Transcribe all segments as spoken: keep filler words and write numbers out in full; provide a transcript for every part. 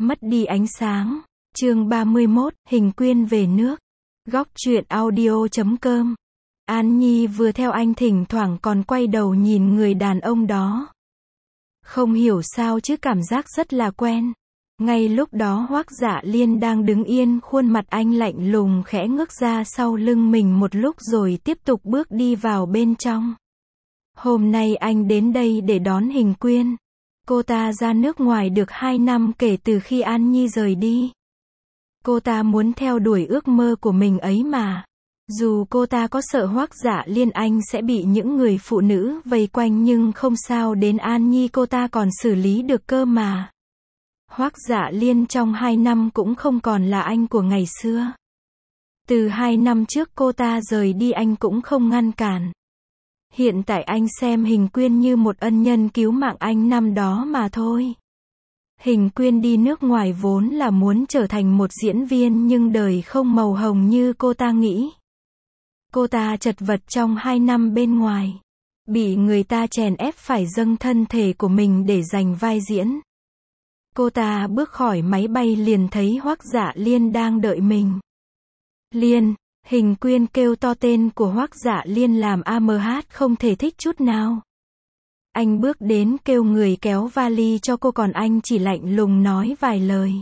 Mất đi ánh sáng. Chương ba mươi mốt, Hình Quyên về nước. Góc truyện audio chấm com. An Nhi vừa theo anh thỉnh thoảng còn quay đầu nhìn người đàn ông đó. Không hiểu sao chứ cảm giác rất là quen. Ngay lúc đó Hoắc Dạ Liên đang đứng yên, khuôn mặt anh lạnh lùng khẽ ngước ra sau lưng mình một lúc rồi tiếp tục bước đi vào bên trong. Hôm nay anh đến đây để đón Hình Quyên. Cô ta ra nước ngoài được hai năm kể từ khi An Nhi rời đi. Cô ta muốn theo đuổi ước mơ của mình ấy mà. Dù cô ta có sợ Hoắc Dạ Liên anh sẽ bị những người phụ nữ vây quanh nhưng không sao, đến An Nhi cô ta còn xử lý được cơ mà. Hoắc Dạ Liên trong hai năm cũng không còn là anh của ngày xưa. Từ hai năm trước cô ta rời đi anh cũng không ngăn cản. Hiện tại anh xem Hình Quyên như một ân nhân cứu mạng anh năm đó mà thôi. Hình Quyên đi nước ngoài vốn là muốn trở thành một diễn viên nhưng đời không màu hồng như cô ta nghĩ. Cô ta chật vật trong hai năm bên ngoài. Bị người ta chèn ép phải dâng thân thể của mình để giành vai diễn. Cô ta bước khỏi máy bay liền thấy Hoắc Dạ Liên đang đợi mình. Liên, Hình Quyên kêu to tên của Hoắc Dạ Liên làm a em hát không thể thích chút nào. Anh bước đến kêu người kéo vali cho cô còn anh chỉ lạnh lùng nói vài lời.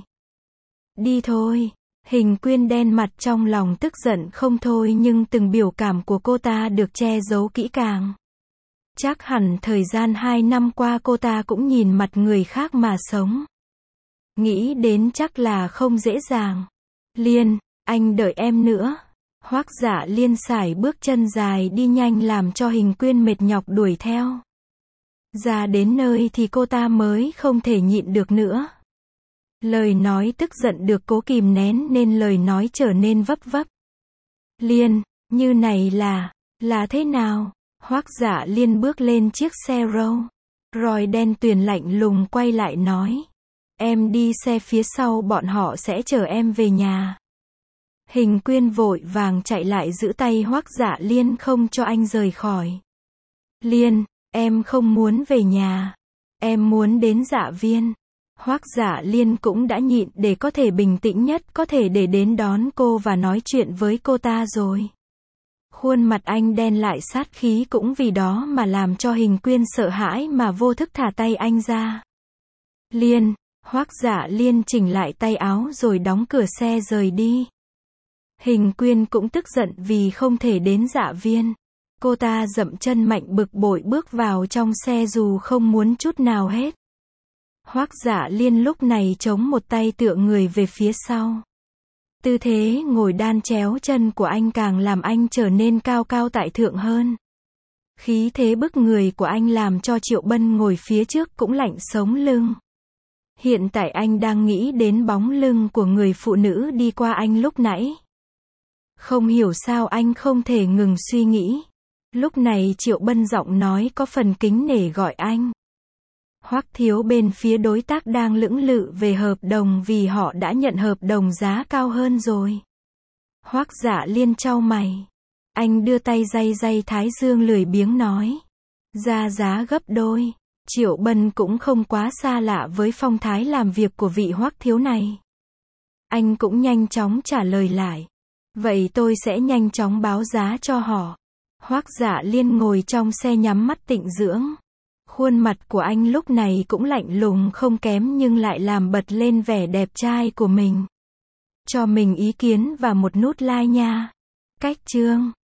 Đi thôi. Hình Quyên đen mặt trong lòng tức giận không thôi nhưng từng biểu cảm của cô ta được che giấu kỹ càng. Chắc hẳn thời gian hai năm qua cô ta cũng nhìn mặt người khác mà sống. Nghĩ đến chắc là không dễ dàng. Liên, anh đợi em nữa. Hoắc Dạ Liên sải bước chân dài đi nhanh làm cho Hình Quyên mệt nhọc đuổi theo. Ra đến nơi thì cô ta mới không thể nhịn được nữa. Lời nói tức giận được cố kìm nén nên lời nói trở nên vấp vấp. Liên, như này là, là thế nào? Hoắc Dạ Liên bước lên chiếc xe Rolls Royce đen tuyền lạnh lùng quay lại nói. Em đi xe phía sau, bọn họ sẽ chở em về nhà. Hình Quyên vội vàng chạy lại giữ tay Hoắc Dạ Liên không cho anh rời khỏi. Liên, em không muốn về nhà. Em muốn đến Dạ Viên. Hoắc Dạ Liên cũng đã nhịn để có thể bình tĩnh nhất có thể để đến đón cô và nói chuyện với cô ta rồi. Khuôn mặt anh đen lại sát khí cũng vì đó mà làm cho Hình Quyên sợ hãi mà vô thức thả tay anh ra. Liên, Hoắc Dạ Liên chỉnh lại tay áo rồi đóng cửa xe rời đi. Hình Quyên cũng tức giận vì không thể đến Dạ Viên. Cô ta dậm chân mạnh bực bội bước vào trong xe dù không muốn chút nào hết. Hoắc Dạ Liên lúc này chống một tay tựa người về phía sau. Tư thế ngồi đan chéo chân của anh càng làm anh trở nên cao cao tại thượng hơn. Khí thế bức người của anh làm cho Triệu Bân ngồi phía trước cũng lạnh sống lưng. Hiện tại anh đang nghĩ đến bóng lưng của người phụ nữ đi qua anh lúc nãy. Không hiểu sao anh không thể ngừng suy nghĩ. Lúc này Triệu Bân giọng nói có phần kính nể gọi anh. Hoắc thiếu bên phía đối tác đang lưỡng lự về hợp đồng vì họ đã nhận hợp đồng giá cao hơn rồi. Hoắc Dạ Liên chau mày. Anh đưa tay day day thái dương lười biếng nói. Ra giá gấp đôi. Triệu Bân cũng không quá xa lạ với phong thái làm việc của vị Hoắc thiếu này. Anh cũng nhanh chóng trả lời lại. Vậy tôi sẽ nhanh chóng báo giá cho họ. Hoắc Dạ Liên ngồi trong xe nhắm mắt tịnh dưỡng. Khuôn mặt của anh lúc này cũng lạnh lùng không kém nhưng lại làm bật lên vẻ đẹp trai của mình. Cho mình ý kiến và một nút like nha. Cách chương